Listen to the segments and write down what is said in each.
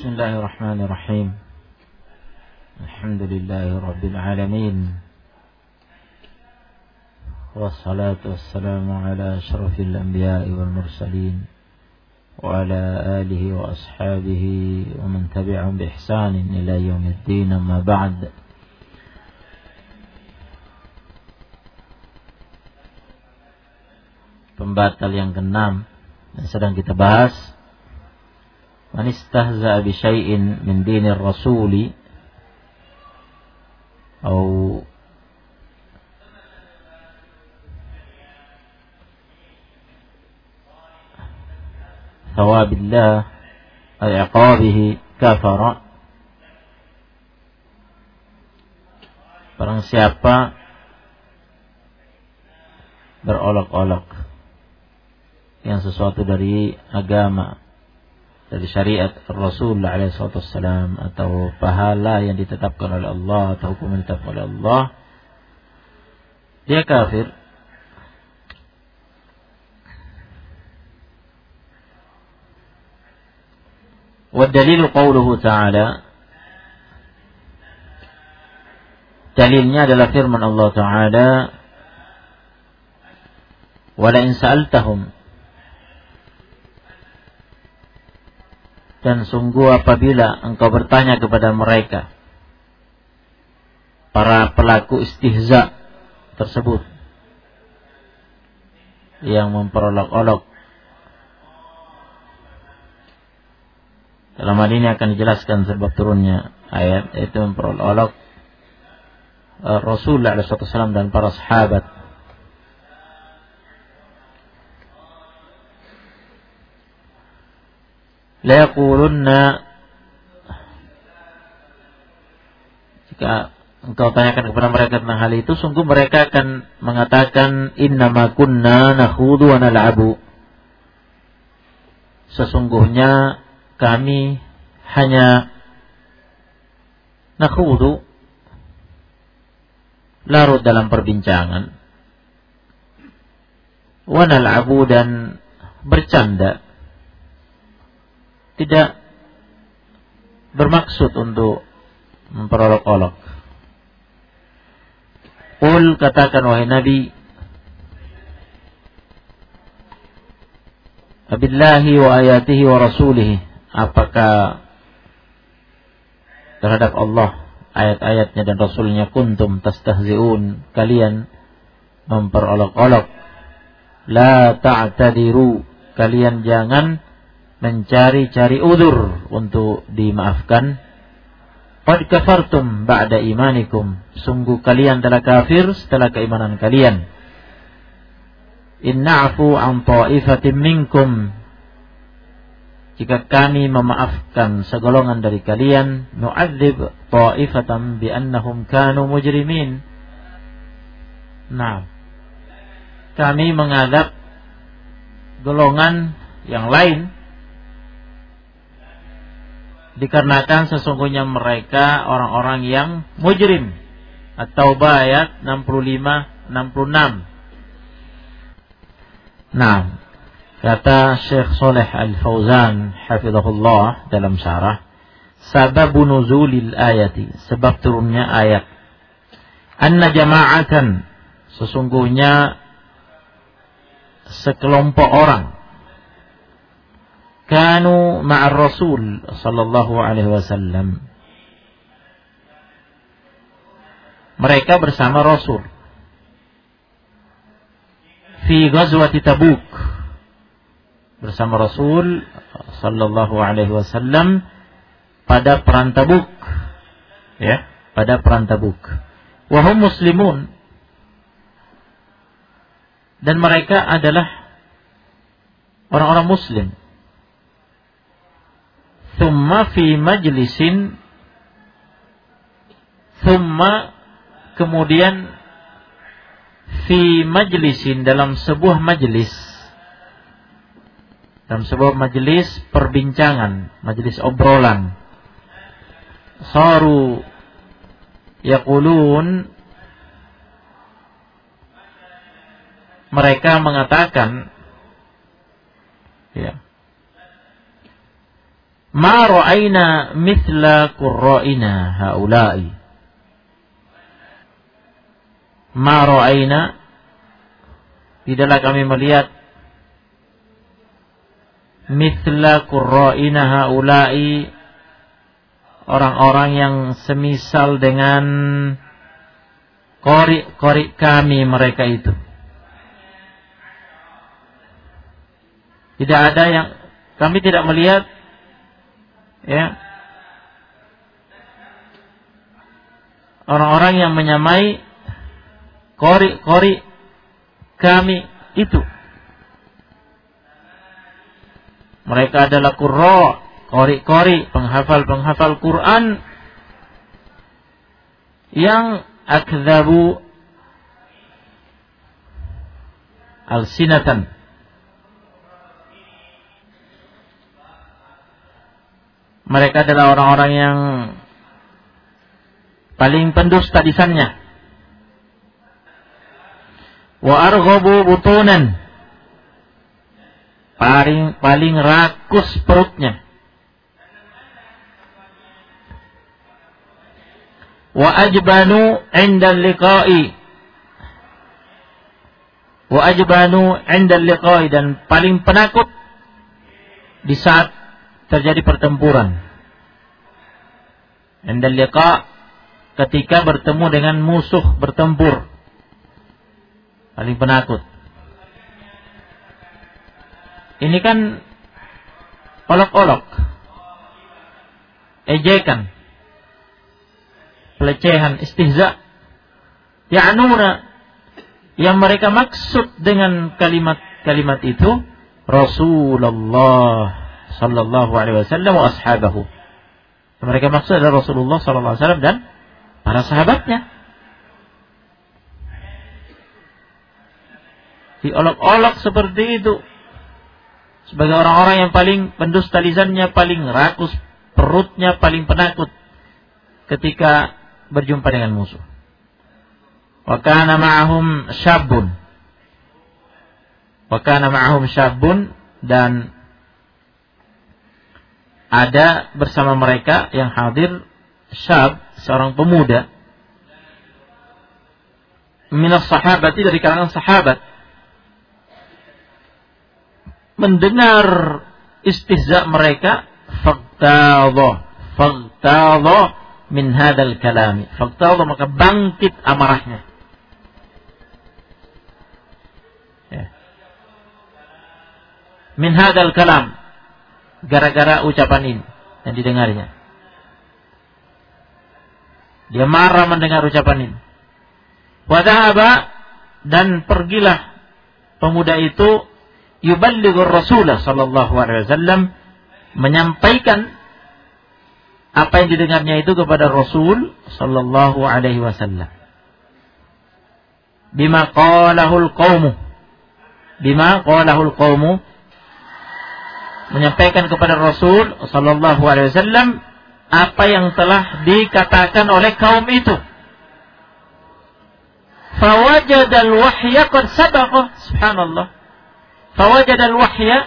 Bismillahirrahmanirrahim. Alhamdulillahi Rabbil Alamin. Wassalatu wassalamu ala ashrafil anbiya'i wal mursalin wa ala alihi wa ashabihi wa man tabi'ahum bi ihsanin ila yaumiddin, amma ba'd. Pembatal yang keenam yang sedang kita bahas, man istahza'a bi syai'in min dinir rasuli atau thawabillah ay iqabihi kafara. Barang siapa berolok-olok yang sesuatu dari agama, dari syariat Rasul alaihi wasallam, atau pahala yang ditetapkan oleh Allah atau hukum yang ditetapkan oleh Allah, dia kafir. Wa dalilu qauluhu ta'ala, dalilnya adalah firman Allah Ta'ala, wa la in sa'altahum, dan sungguh apabila engkau bertanya kepada mereka, para pelaku istihza tersebut yang memperolok-olok, dalam hal ini akan dijelaskan sebab turunnya ayat, yaitu memperolok-olok Rasulullah SAW dan para sahabat. La yaqulunna, jika engkau tanyakan kepada mereka tentang hal itu, sungguh mereka akan mengatakan, innama kunna nakhudu wa nal'abu, sesungguhnya kami hanya nakhudu, larut dalam perbincangan, wa nal'abu, dan bercanda, tidak bermaksud untuk memperolok-olok. Qul, katakan wahai Nabi, abillahi wa ayatihi wa rasulihi, apakah terhadap Allah, ayat-ayatnya dan Rasulnya, kuntum tastahzi'un, kalian memperolok-olok. La ta'tadiru, kalian jangan mencari-cari udzur untuk dimaafkan. Qad kafartum ba'da imanikum, sungguh kalian telah kafir setelah keimanan kalian. In na'fu an ta'ifatin minkum, jika kami memaafkan segolongan dari kalian, nu'adzib ta'ifatan bi annahum kanu mujrimin. Nah, kami mengadab golongan yang lain dikarenakan sesungguhnya mereka orang-orang yang mujrim. At-Taubah ayat 65-66. Nah, kata Syekh Saleh Al-Fauzan hafizahullah dalam syarah, sababu nuzulil ayati, sebab turunnya ayat, anna jama'atan, sesungguhnya sekelompok orang, kanu ma'ar Rasul sallallahu alaihi wasallam, mereka bersama Rasul, fi ghazwati Tabuk, bersama Rasul sallallahu alaihi wasallam pada perang Tabuk, ya, pada perang Tabuk. Wa hum muslimun, dan mereka adalah orang-orang muslim. Thumma fi majlisin, thumma kemudian fi majlisin, dalam sebuah majlis, dalam sebuah majlis perbincangan, majlis obrolan, saru yaqulun, mereka mengatakan, ya, ma ra'ayna mithla qurra'ina haula'i. Ma ra'ayna, tidaklah kami melihat mithla qurra'ina haula'i, orang-orang yang semisal dengan qari kami mereka itu. Tidak ada yang, kami tidak melihat ya orang-orang yang menyamai qari kami itu. Mereka adalah qurra, qari, penghafal Quran yang akdzabu alsinatan, mereka adalah orang-orang yang paling pendusta lisannya. Wa arghabu butunan, paling rakus perutnya. Wa ajbanu 'inda liqa'i, dan paling penakut di saat terjadi pertempuran. 'Inda liqa', ketika bertemu dengan musuh, bertempur, paling penakut. Ini kan olok-olok, ejekan, pelecehan, istihza. Ya'nuna, yang mereka maksud dengan kalimat itu Rasulullah sallallahu alaihi wasallam wa ashabahu. Mereka maksud adalah Rasulullah sallallahu alaihi wasallam dan para sahabatnya. Diolok-olok seperti itu sebagai orang-orang yang paling pendusta lisannya, paling rakus perutnya, paling penakut ketika berjumpa dengan musuh. Wa kana ma'ahum syabun, dan ada bersama mereka yang hadir syab, seorang pemuda, minas sahabati, dari kalangan sahabat, mendengar istihza mereka, faqtadha min hadzal kalami, faqtadha, maka bangkit amarahnya. Ya. Min hadzal kalam, gara-gara ucapan ini yang didengarnya. Dia marah mendengar ucapan ini. Wa dhahaba, dan pergilah pemuda itu, yuballighur Rasulullah sallallahu alaihi wasallam, menyampaikan apa yang didengarnya itu kepada Rasul sallallahu alaihi wasallam. Bima qalahul qaumu, menyampaikan kepada Rasul sallallahu alaihi wasallam apa yang telah dikatakan oleh kaum itu. Fawajadal wahya qad sabaqa, subhanallah. Fawajadal wahya,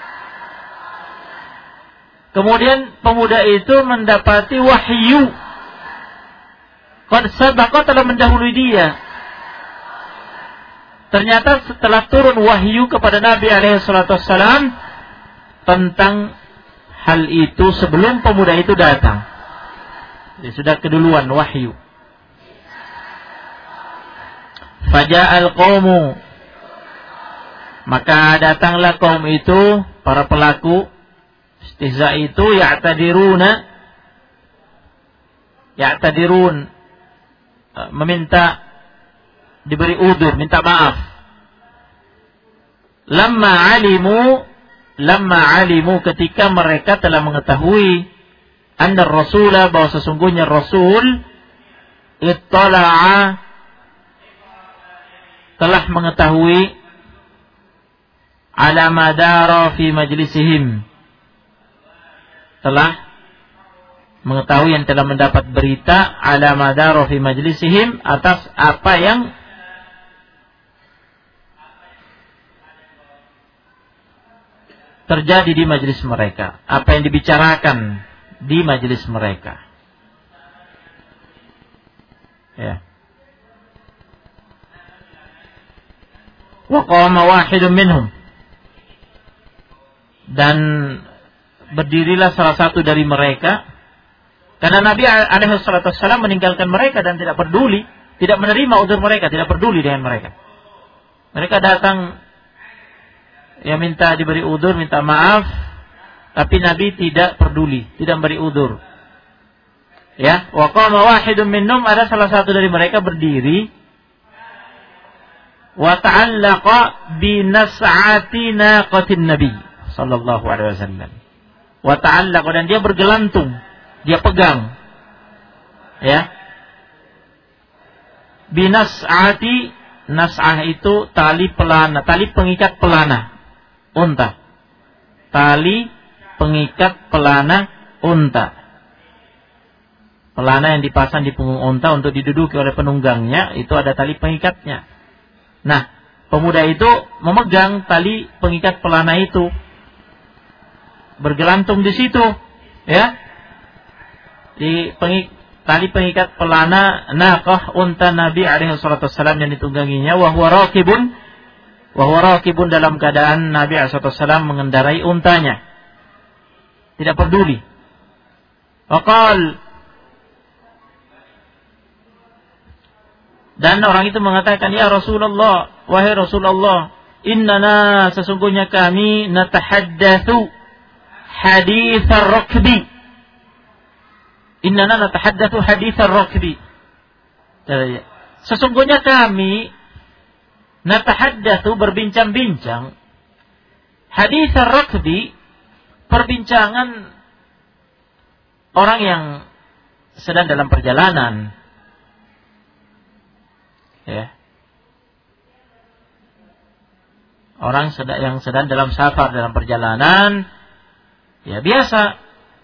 kemudian pemuda itu mendapati wahyu. Qad sabaqa, telah mendahului dia. Ternyata setelah turun wahyu kepada Nabi alaihi salatu wassalam tentang hal itu sebelum pemuda itu datang. Dia sudah keduluan wahyu. Faja'al qaumu, maka datanglah kaum itu, para pelaku istihza itu, ya'tadirun, meminta diberi udzur, minta maaf. Lamma alimu, ketika mereka telah mengetahui, anna Rasulah, bahwa sesungguhnya Rasul, ittala'a, telah mengetahui, ala madara fi majlisihim, telah mengetahui yang telah mendapat berita, ala madara fi majlisihim, atas apa yang terjadi di majelis mereka, apa yang dibicarakan di majelis mereka. Ya. Wa qama wahidun minhum, dan berdirilah salah satu dari mereka, karena Nabi alaihi wasallam meninggalkan mereka dan tidak peduli, tidak menerima udzur mereka, tidak peduli dengan mereka. Mereka datang ya minta diberi udzur, minta maaf, tapi Nabi tidak peduli, tidak memberi udzur. Ya, wa qama wahidun minhum, ada salah satu dari mereka berdiri, wa ta'allaqa bi nas'ati naqatin nabi sallallahu alaihi wasallam. Wa ta'allaqa, dan dia bergelantung, dia pegang, ya, bi nas'ati, nas'ah itu tali pelana, tali pengikat pelana unta, tali pengikat pelana unta, pelana yang dipasang di punggung unta untuk diduduki oleh penunggangnya, itu ada tali pengikatnya. Nah, pemuda itu memegang tali pengikat pelana itu, bergelantung di situ, ya, di tali pengikat pelana naqah unta Nabi alaihi wasallam yang ditungganginya, wa huwa raqibun, dalam keadaan Nabi alaihi wasallam mengendarai untanya, tidak peduli. Waqal, dan orang itu mengatakan, ya Rasulullah, wahai Rasulullah, innana, sesungguhnya kami, natahaddatsu haditsar rakbi, innana natahaddatsu haditsar rakbi, sesungguhnya kami, natahaddatsu, berbincang-bincang, haditsar rakbi, perbincangan orang yang sedang dalam perjalanan. Ya, orang yang sedang dalam safar, dalam perjalanan, ya biasa.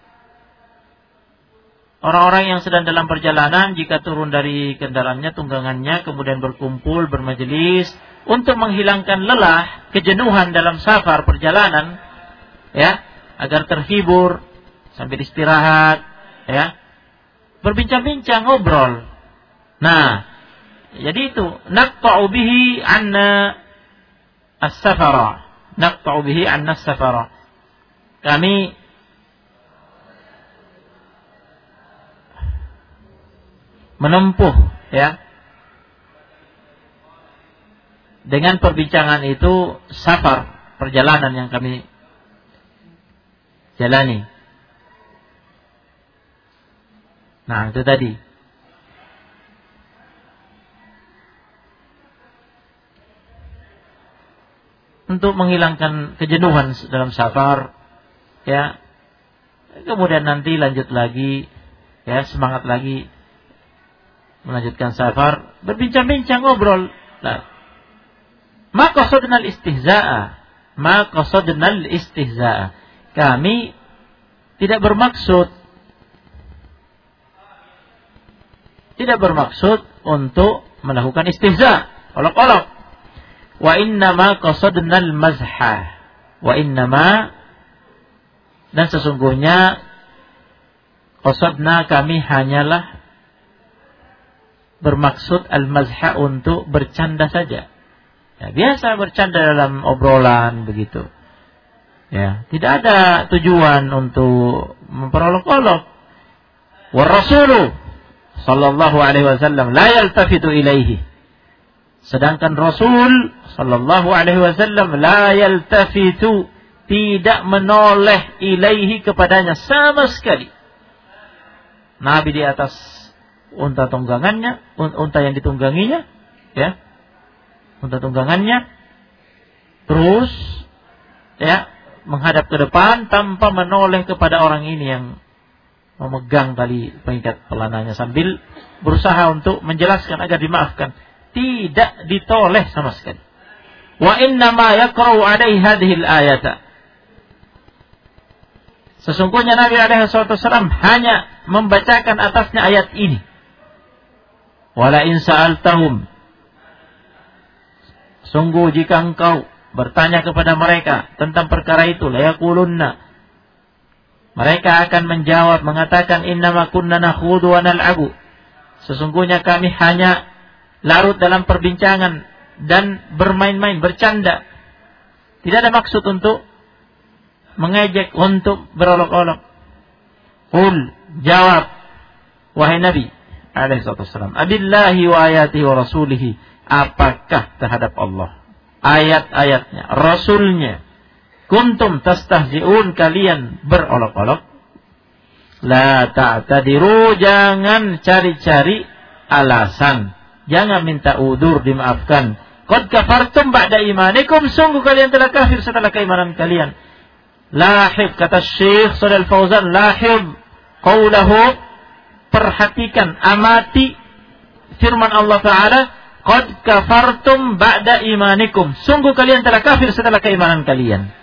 Orang-orang yang sedang dalam perjalanan, jika turun dari kendaraannya, tunggangannya, kemudian berkumpul, bermajelis, untuk menghilangkan lelah, kejenuhan dalam safar, perjalanan, ya, agar terhibur, sambil istirahat, ya, berbincang-bincang, ngobrol. Nah, jadi itu naqta'u bihi anna as-safara, naqta'u bihi anna as-safara. Kami menempuh, ya, dengan perbincangan itu safar, perjalanan yang kami jalani. Nah, itu tadi. Untuk menghilangkan kejenuhan dalam safar, ya, kemudian nanti lanjut lagi, ya, semangat lagi melanjutkan safar, berbincang-bincang, ngobrol. Nah, ma qasadnal istihza'a, kami tidak bermaksud untuk melakukan istihza, olok-olok. Wa innama qasadnal mazha, wa innama, dan sesungguhnya, qasadna, kami hanyalah bermaksud al-mazha, untuk bercanda saja. Ya, biasa bercanda dalam obrolan begitu. Ya, tidak ada tujuan untuk memperolok-olok. Wa rasulu sallallahu alaihi wasallam la yaltafitu ilaihi, sedangkan Rasul sallallahu alaihi wasallam la yaltafitu, tidak menoleh, ilaihi, kepadanya sama sekali. Nabi di atas unta tunggangannya, unta yang ditungganginya, ya, unta tunggangannya, terus, ya, menghadap ke depan tanpa menoleh kepada orang ini yang memegang tali pengikat pelananya sambil berusaha untuk menjelaskan agar dimaafkan. Tidak ditoleh sama sekali. Wa inna ma yaqra'u 'alaihi hadhil ayata, sesungguhnya Nabi alaihi wasallam hanya membacakan atasnya ayat ini. Wala in sa'altahum, sungguh jika engkau bertanya kepada mereka tentang perkara itu, la yaqulunna, mereka akan menjawab mengatakan innama kunna nakhudu wa nal'abu, sesungguhnya kami hanya larut dalam perbincangan dan bermain-main, bercanda. Tidak ada maksud untuk mengejek, untuk berolok-olok. Qul, jawab wahai Nabi alaihi wasallam, abillahi wa ayatihi wa rasulihi, apakah terhadap Allah, ayat-ayatnya, rasulnya, kuntum tastahzi'un, kalian berolok-olok? La ta'tadiru, jangan cari-cari alasan, jangan minta udzur, dimaafkan. Qad kafartum ba'da imanikum, sungguh kalian telah kafir setelah keimanan kalian. Lahib, kata Syekh Shalih Al-Fauzan, lahib qawlahu, perhatikan, amati firman Allah Ta'ala, qad kafartum ba'da imanikum, sungguh kalian telah kafir setelah keimanan kalian.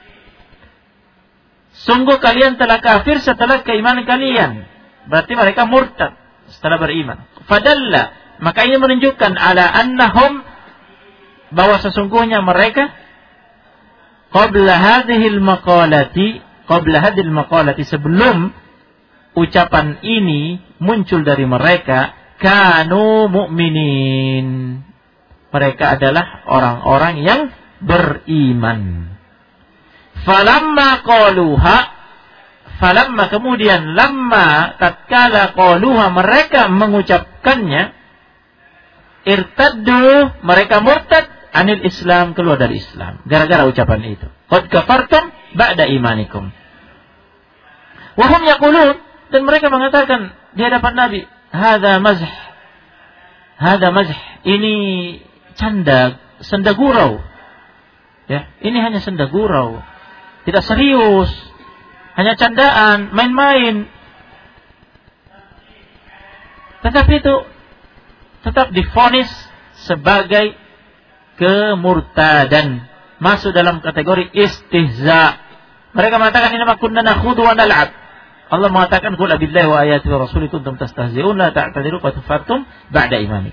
Sungguh kalian telah kafir setelah keimanan kalian. Berarti mereka murtad setelah beriman. Fadalla, maka ini menunjukkan ala annahum, bahwa sesungguhnya mereka qabla hadhil maqalati, sebelum ucapan ini muncul dari mereka, kanu mu'minin, mereka adalah orang-orang yang beriman. Falamma kemudian, lamma tatkala qaluha, mereka mengucapkannya, irtaddu, mereka murtad, anil Islam, keluar dari Islam gara-gara ucapan itu. Qad kafartum ba'da imanikum. Wa hum yaqulun, dan mereka mengatakan di hadapan Nabi, hadza mazh, ini canda, senda gurau. Ya, ini hanya senda gurau, tidak serius, hanya candaan, main-main. Tetapi itu tetap divonis sebagai kemurtadan, masuk dalam kategori istihza. Mereka mengatakan inna kunna nakhudu wa nal'ab. Allah mengatakan qul billahi wa ayatihi wa rasulihi kuntum tastahzi'un la ta'tadiru qad kafartum ba'da imanikum.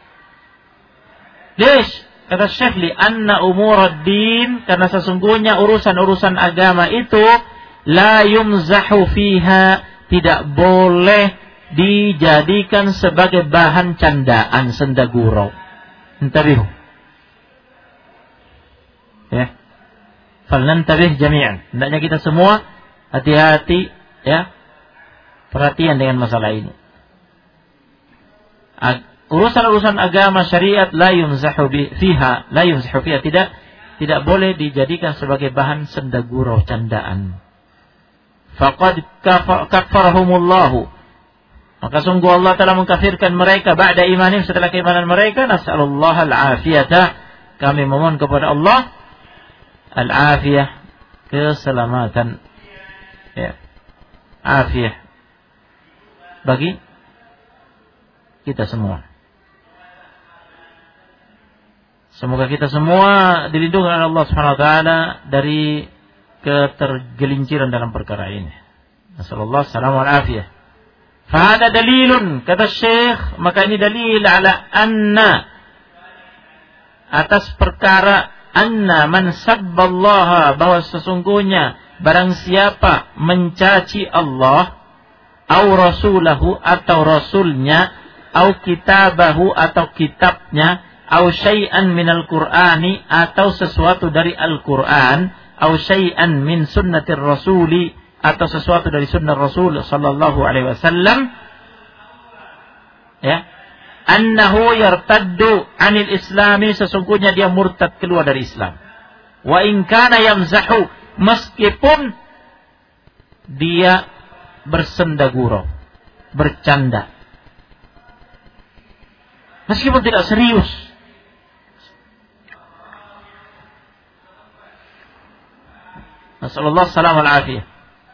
Lish, kata Syekh, li anna umurad-din, karena sesungguhnya urusan-urusan agama itu la yumzahu fiha, tidak boleh dijadikan sebagai bahan candaan, senda gurau. Intabihu. Ya, falnantabih jami'an. Hendaknya kita semua hati-hati, ya, perhatian dengan masalah ini. Urusan-urusan agama syariat la yumzahu fiha, tidak boleh dijadikan sebagai bahan senda gurau, candaan. Faqad kafarahumullahu, maka sungguh Allah telah mengkafirkan mereka ba'da imanim, setelah keimanan mereka. Nas'alullah al-afiyata, kami memohon kepada Allah al-afiyah, keselamatan, ya, afiyah bagi kita semua. Semoga kita semua dilindungi oleh Allah Subhanahu wa taala dari ketergelinciran dalam perkara ini. Nasallallahu alaihi wasallam. Fahada dalilun, kata Syekh, maka ini dalil ala anna, atas perkara anna man sabballaha, bahwa sesungguhnya barang siapa mencaci Allah, au rasulahu, atau rasulnya, au kitabahu, atau kitabnya, au syai'an minal qur'ani, atau sesuatu dari Al-Qur'an, au syai'an min sunnatir rasuli, atau sesuatu dari sunnah Rasul sallallahu alaihi wasallam, ya, annahu yartaddu anil islami, sesungguhnya dia murtad, keluar dari Islam. Wa in kana yamzahu, meskipun dia bersenda gurau, bercanda, meskipun tidak serius. Nasallallahu alaihi wasallam.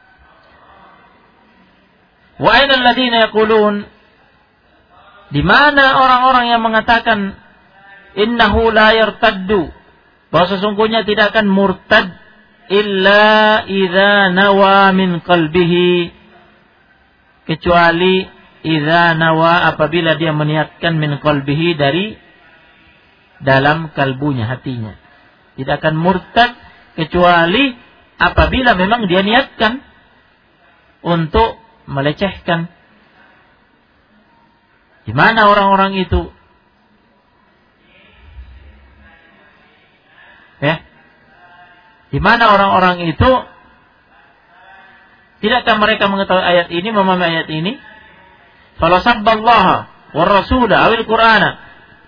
Wa aina alladziina yaqulun, di mana orang-orang yang mengatakan innahu la yartaddu, bahwa sesungguhnya tidak akan murtad illa idza nawa min qalbihi, kecuali idza nawa, apabila dia meniatkan min qalbihi, dari dalam kalbunya, hatinya. Tidak akan murtad kecuali apabila memang dia niatkan untuk melecehkan. Di mana orang-orang itu? Ya. Di mana orang-orang itu? Tidakkah mereka mengetahui ayat ini, memahami ayat ini? Fala sabballaha war rasula awil qur'ana.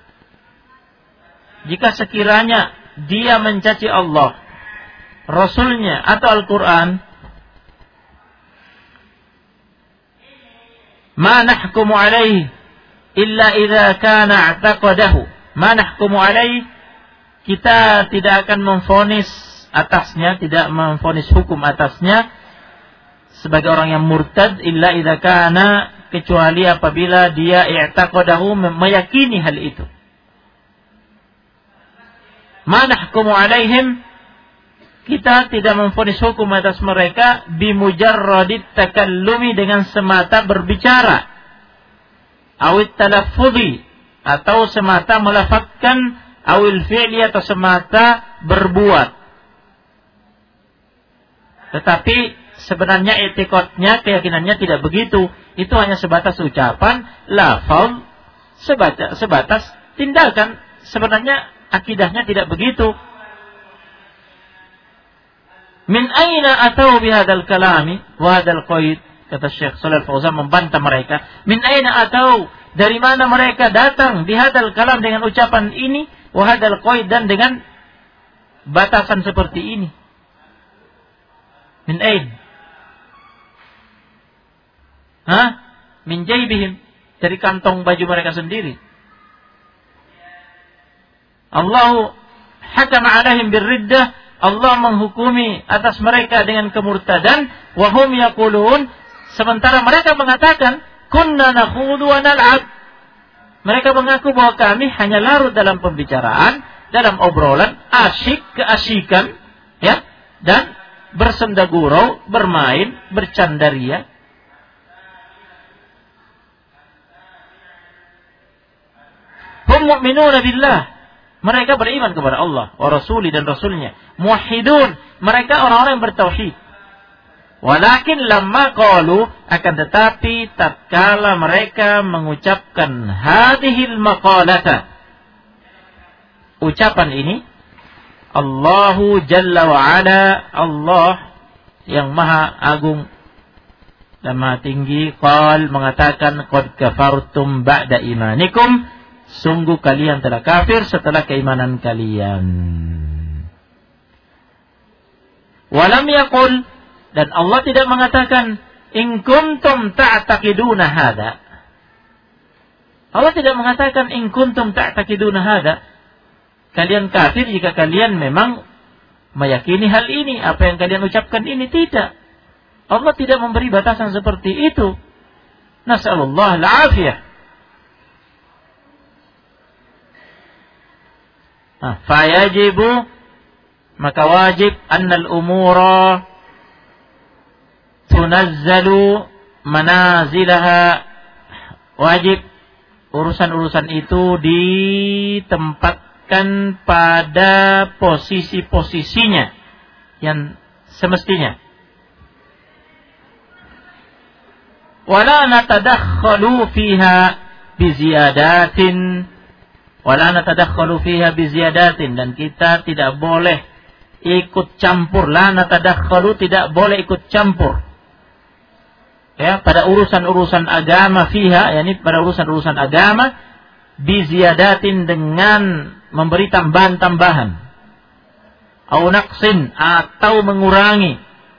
Jika sekiranya dia mencaci Allah, Rasulnya atau Al-Quran, ma nahkumu alaihi illa idza kana i'taqadahu. Ma nahkumu alaihi, kita tidak akan memvonis atasnya, tidak memvonis hukum atasnya sebagai orang yang murtad illa idza kana, kecuali apabila dia i'taqadahu, meyakini hal itu. Ma nahkumu alaihim, kita tidak memvonis hukum atas mereka bimujarradit takallumi, dengan semata berbicara, awit talaffudhi, atau semata melafazkan, awil fi'li, atau semata berbuat. Tetapi sebenarnya i'tiqadnya, keyakinannya tidak begitu. Itu hanya sebatas ucapan, lafaz, sebatas tindakan. Sebenarnya akidahnya tidak begitu. Min aina atau bihadzal kalami wa hadzal qaid, kata Syekh Shalih Al-Fauzan membantah mereka. Min aina atau, dari mana mereka datang, bihadzal kalam, dengan ucapan ini, wa hadzal qaid, dan dengan batasan seperti ini. Min ain? Min jaybihim, dari kantong baju mereka sendiri. Allah hakama alaihim birriddah, Allah menghukumi atas mereka dengan kemurtadan. Wahum yaqulun, sementara mereka mengatakan kunna nakhudu wa nal'ab. Mereka mengaku bahwa kami hanya larut dalam pembicaraan, dalam obrolan, keasikan, ya, dan bersenda gurau, bermain, bercandaria. Hum mu'minuna billah, mereka beriman kepada Allah wa rasuli, dan rasulnya. Muwahhidun, mereka orang-orang yang bertauhid. Walakin lamma qalu, akan tetapi tatkala mereka mengucapkan hadhil maqalata, ucapan ini, Allahu jalla wa ala, Allah yang maha agung dan maha tinggi, qal, mengatakan, qad kafartum ba'da imanikum, sungguh kalian telah kafir setelah keimanan kalian. Walam yaqul, dan Allah tidak mengatakan in kuntum ta'taqiduna hadza. Allah tidak mengatakan in kuntum ta'taqiduna hadza, kalian kafir jika kalian memang meyakini hal ini, apa yang kalian ucapkan ini. Tidak. Allah tidak memberi batasan seperti itu. Nas'alullah al-afiyah. Fayajibu, maka wajib, annal umura tunazzalu manazilaha, wajib urusan-urusan itu ditempatkan pada posisi-posisinya yang semestinya. Wala natadakhalu fiha biziyadatin, wala natadakhalu fiha biziyadatin, dan kita tidak boleh ikut campur. La natadakhalu, tidak boleh ikut campur, ya, pada urusan-urusan agama, fiha, yakni pada urusan-urusan agama, biziyadatin, dengan memberi tambahan-tambahan, au naqsin, atau mengurangi,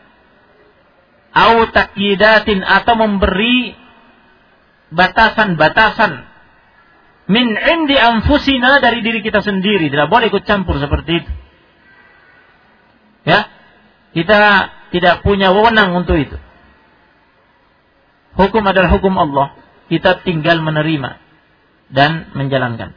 au taqyidatin, atau memberi batasan-batasan, min indi anfusina, dari diri kita sendiri. Tidak boleh ikut campur seperti itu, ya. Kita tidak punya wewenang untuk itu. Hukum adalah hukum Allah, kita tinggal menerima dan menjalankan.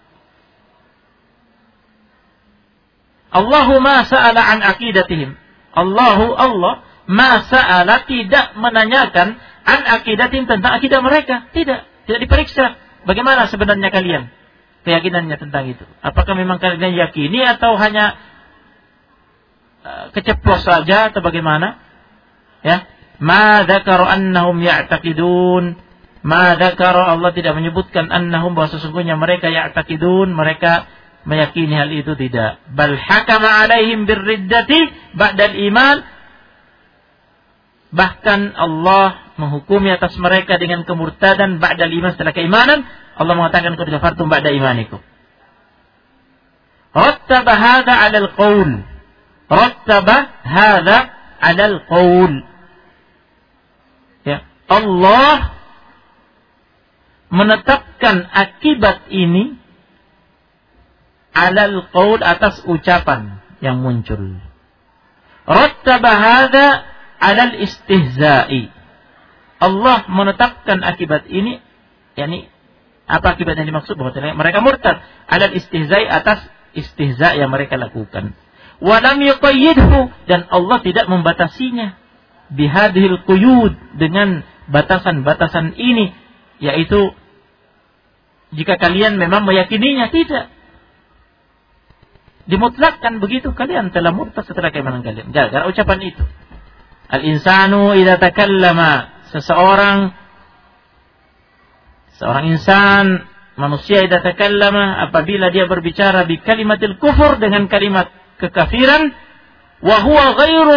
Allahu ma sa'ala an aqidatihim, Allah ma sa'ala, tidak menanyakan, an aqidatihim, tentang akidah mereka. Tidak diperiksa bagaimana sebenarnya kalian keyakinannya tentang itu. Apakah memang kalian yakini, atau hanya keceplos saja atau bagaimana? Ya, ma dzakara annahum ya'taqidun, ma dzakara, Allah tidak menyebutkan annahum, bahwa sesungguhnya mereka ya'taqidun, mereka meyakini hal itu, tidak. Bal hakama alaihim birriddati ba'dal iman, bahkan Allah menghukumi atas mereka dengan kemurtadan ba'dal iman, setelah keimanan. Allah mengatakan qad kafartum ba'da imanikum. Rattaba hadza 'alal qaul, rattaba hadza 'alal qaul. Ya, Allah menetapkan akibat ini 'alal qaul, atas ucapan yang muncul. Rattaba hadza 'alal istihza'i. Allah menetapkan akibat ini, yakni apa akibat yang dimaksud? Bahwa mereka murtad. 'Alal istihza'i, atas istihza' yang mereka lakukan. Wa lam yuqayyidhu, dan Allah tidak membatasinya bihadhil quyud, dengan batasan-batasan ini, yaitu jika kalian memang meyakininya, tidak. Dimutlakkan begitu, kalian telah murtad setelah keimanan kalian. Gara-gara ucapan itu. Al-insanu idza takallama, seorang insan, manusia idza takallama, apabila dia berbicara bi kalimatil kufur, dengan kalimat kekafiran, wa huwa ghairu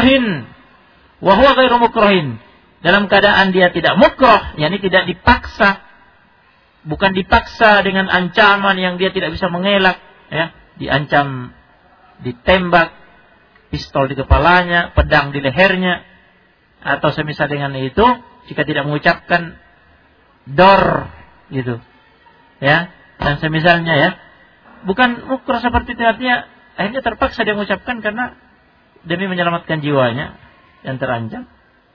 mukrahin, dalam keadaan dia tidak mukrah, yakni tidak dipaksa, bukan dipaksa dengan ancaman yang dia tidak bisa mengelak, ya, diancam ditembak, pistol di kepalanya, pedang di lehernya, atau semisal dengan itu, jika tidak mengucapkan dor gitu, ya, dan semisalnya, ya, bukan mukrah seperti itu, artinya akhirnya terpaksa dia mengucapkan karena demi menyelamatkan jiwanya yang terancam.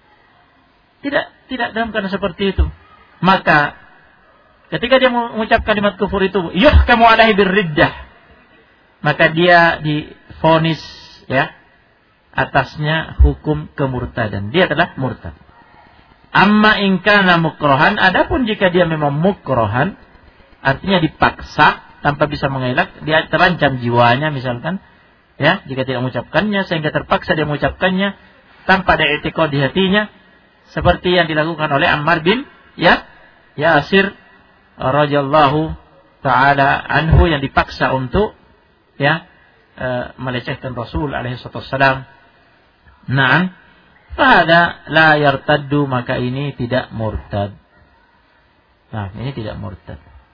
Tidak dalam keadaan seperti itu. Maka ketika dia mengucapkan kalimat kufur itu, yuhkamu alaihi birriddah, maka dia divonis, ya, atasnya hukum kemurtadan. Dia telah murtad. Amma in kana mukrohan, adapun jika dia memang mukrohan, artinya dipaksa tanpa bisa mengelak, dia terancam jiwanya misalkan, ya, jika tidak mengucapkannya sehingga terpaksa dia mengucapkannya tanpa ada i'tiqad di hatinya, seperti yang dilakukan oleh Ammar bin Yasir radhiyallahu taala anhu, yang dipaksa untuk, ya, melecehkan Rasul alaihi wasallam. Na'am, fahada la yartaddu, maka ini tidak murtad. Nah, ini tidak murtad.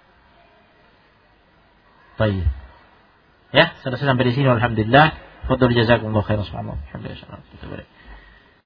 Baik. Ya, sudah sampai di sini, alhamdulillah. Fadhil jazakumullah khairan. Alhamdulillah.